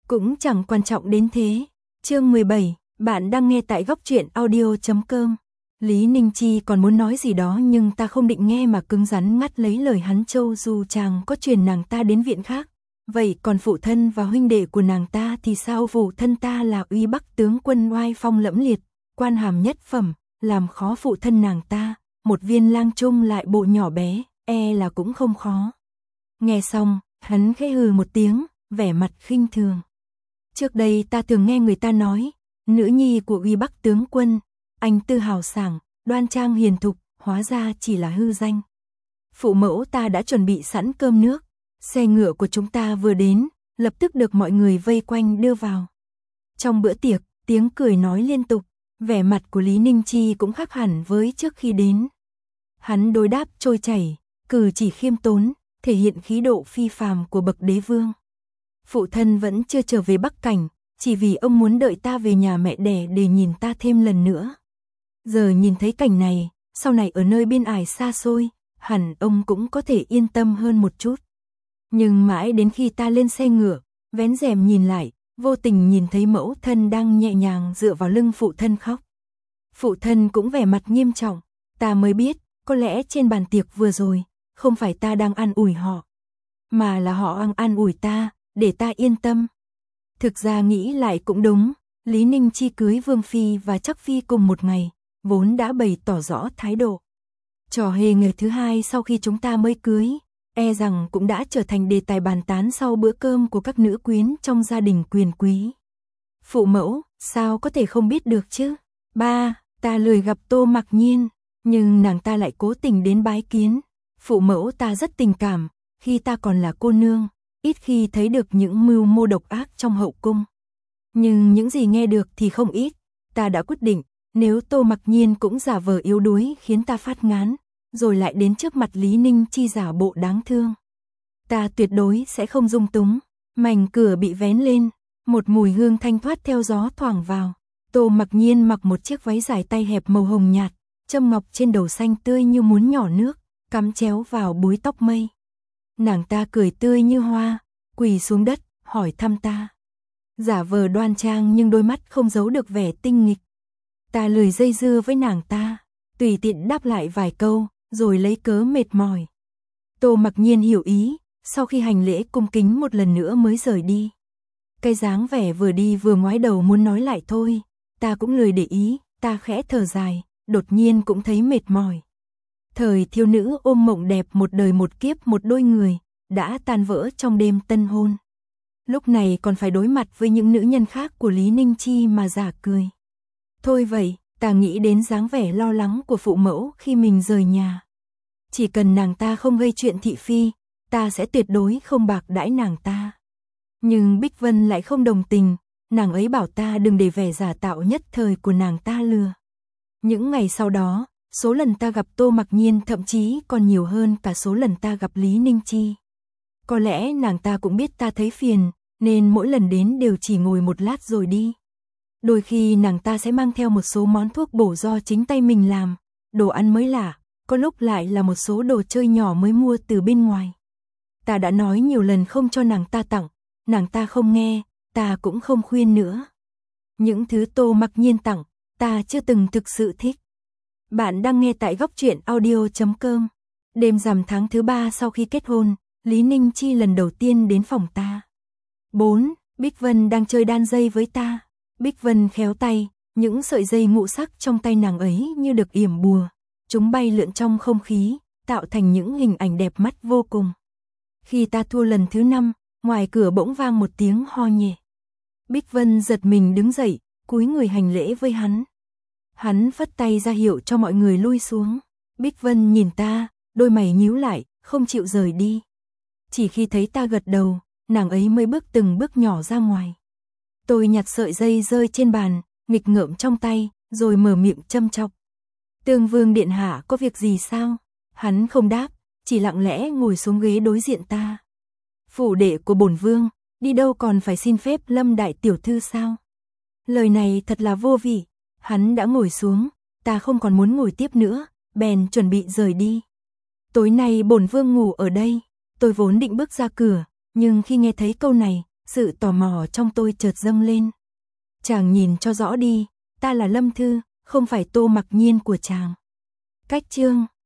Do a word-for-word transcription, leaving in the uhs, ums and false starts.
cũng chẳng quan trọng đến thế. Chương mười bảy, bạn đang nghe tại góc truyện audio chấm com. Lý Ninh Chi còn muốn nói gì đó nhưng ta không định nghe mà cứng rắn ngắt lấy lời hắn. Châu dù chàng có truyền nàng ta đến viện khác, vậy còn phụ thân và huynh đệ của nàng ta thì sao? Phụ thân ta là uy Bắc tướng quân oai phong lẫm liệt, quan hàm nhất phẩm, làm khó phụ thân nàng ta, một viên lang trung lại bộ nhỏ bé, e là cũng không khó. Nghe xong, hắn khẽ hừ một tiếng, vẻ mặt khinh thường. Trước đây ta thường nghe người ta nói, nữ nhi của uy Bắc tướng quân, anh tư hào sảng, đoan trang hiền thục, hóa ra chỉ là hư danh. Phụ mẫu ta đã chuẩn bị sẵn cơm nước, xe ngựa của chúng ta vừa đến, lập tức được mọi người vây quanh đưa vào. Trong bữa tiệc, tiếng cười nói liên tục, vẻ mặt của Lý Ninh Chi cũng khác hẳn với trước khi đến. Hắn đối đáp trôi chảy, cử chỉ khiêm tốn, thể hiện khí độ phi phàm của bậc đế vương. Phụ thân vẫn chưa trở về Bắc Cảnh, chỉ vì ông muốn đợi ta về nhà mẹ đẻ để nhìn ta thêm lần nữa. Giờ nhìn thấy cảnh này, sau này ở nơi biên ải xa xôi, hẳn ông cũng có thể yên tâm hơn một chút. Nhưng mãi đến khi ta lên xe ngựa, vén rèm nhìn lại, vô tình nhìn thấy mẫu thân đang nhẹ nhàng dựa vào lưng phụ thân khóc. Phụ thân cũng vẻ mặt nghiêm trọng, ta mới biết, có lẽ trên bàn tiệc vừa rồi, không phải ta đang an ủi họ, mà là họ đang an ủi ta, để ta yên tâm. Thực ra nghĩ lại cũng đúng, Lý Ninh Chi cưới Vương Phi và Trắc Phi cùng một ngày, vốn đã bày tỏ rõ thái độ. Trò hề ngày thứ hai sau khi chúng ta mới cưới, e rằng cũng đã trở thành đề tài bàn tán sau bữa cơm của các nữ quyến trong gia đình quyền quý. Phụ mẫu, sao có thể không biết được chứ? Ba, ta lười gặp Tô Mặc Nhiên, nhưng nàng ta lại cố tình đến bái kiến. Phụ mẫu ta rất tình cảm, khi ta còn là cô nương, ít khi thấy được những mưu mô độc ác trong hậu cung. Nhưng những gì nghe được thì không ít, ta đã quyết định, nếu Tô Mặc Nhiên cũng giả vờ yếu đuối khiến ta phát ngán, rồi lại đến trước mặt Lý Ninh Chi giả bộ đáng thương, ta tuyệt đối sẽ không dung túng. Mảnh cửa bị vén lên, một mùi hương thanh thoát theo gió thoảng vào. Tô Mặc Nhiên mặc một chiếc váy dài tay hẹp màu hồng nhạt, châm ngọc trên đầu xanh tươi như muốn nhỏ nước, cắm chéo vào búi tóc mây. Nàng ta cười tươi như hoa, quỳ xuống đất, hỏi thăm ta. Giả vờ đoan trang nhưng đôi mắt không giấu được vẻ tinh nghịch. Ta lười dây dưa với nàng ta, tùy tiện đáp lại vài câu, rồi lấy cớ mệt mỏi. Tô Mặc Nhiên hiểu ý, sau khi hành lễ cung kính một lần nữa mới rời đi. Cái dáng vẻ vừa đi vừa ngoái đầu muốn nói lại thôi, ta cũng lười để ý, ta khẽ thở dài, đột nhiên cũng thấy mệt mỏi. Thời thiếu nữ ôm mộng đẹp một đời một kiếp một đôi người, đã tan vỡ trong đêm tân hôn. Lúc này còn phải đối mặt với những nữ nhân khác của Lý Ninh Chi mà giả cười. Thôi vậy, ta nghĩ đến dáng vẻ lo lắng của phụ mẫu khi mình rời nhà. Chỉ cần nàng ta không gây chuyện thị phi, ta sẽ tuyệt đối không bạc đãi nàng ta. Nhưng Bích Vân lại không đồng tình, nàng ấy bảo ta đừng để vẻ giả tạo nhất thời của nàng ta lừa. Những ngày sau đó, số lần ta gặp Tô Mặc Nhiên thậm chí còn nhiều hơn cả số lần ta gặp Lý Ninh Chi. Có lẽ nàng ta cũng biết ta thấy phiền, nên mỗi lần đến đều chỉ ngồi một lát rồi đi. Đôi khi nàng ta sẽ mang theo một số món thuốc bổ do chính tay mình làm, đồ ăn mới lạ, có lúc lại là một số đồ chơi nhỏ mới mua từ bên ngoài. Ta đã nói nhiều lần không cho nàng ta tặng, nàng ta không nghe, ta cũng không khuyên nữa. Những thứ Tô Mặc Nhiên tặng, ta chưa từng thực sự thích. Bạn đang nghe tại góc truyện audio chấm com. Đêm rằm tháng thứ ba sau khi kết hôn, Lý Ninh Chi lần đầu tiên đến phòng ta. bốn. Bích Vân đang chơi đan dây với ta. Bích Vân khéo tay, những sợi dây ngũ sắc trong tay nàng ấy như được yểm bùa. Chúng bay lượn trong không khí, tạo thành những hình ảnh đẹp mắt vô cùng. Khi ta thua lần thứ năm, ngoài cửa bỗng vang một tiếng ho nhẹ. Bích Vân giật mình đứng dậy, cúi người hành lễ với hắn. Hắn phất tay ra hiệu cho mọi người lui xuống. Bích Vân nhìn ta, đôi mày nhíu lại, không chịu rời đi. Chỉ khi thấy ta gật đầu, nàng ấy mới bước từng bước nhỏ ra ngoài. Tôi nhặt sợi dây rơi trên bàn, nghịch ngợm trong tay, rồi mở miệng châm chọc. Tương Vương điện hạ có việc gì sao? Hắn không đáp, chỉ lặng lẽ ngồi xuống ghế đối diện ta. Phủ đệ của bổn vương, đi đâu còn phải xin phép Lâm đại tiểu thư sao? Lời này thật là vô vị. Hắn đã ngồi xuống, ta không còn muốn ngồi tiếp nữa, bèn chuẩn bị rời đi. Tối nay bổn vương ngủ ở đây. Tôi vốn định bước ra cửa, nhưng khi nghe thấy câu này, Sự tò mò trong tôi chợt dâng lên. Chàng nhìn cho rõ đi, ta là Lâm Thư, không phải Tô Mặc Nhiên của chàng. Cách chương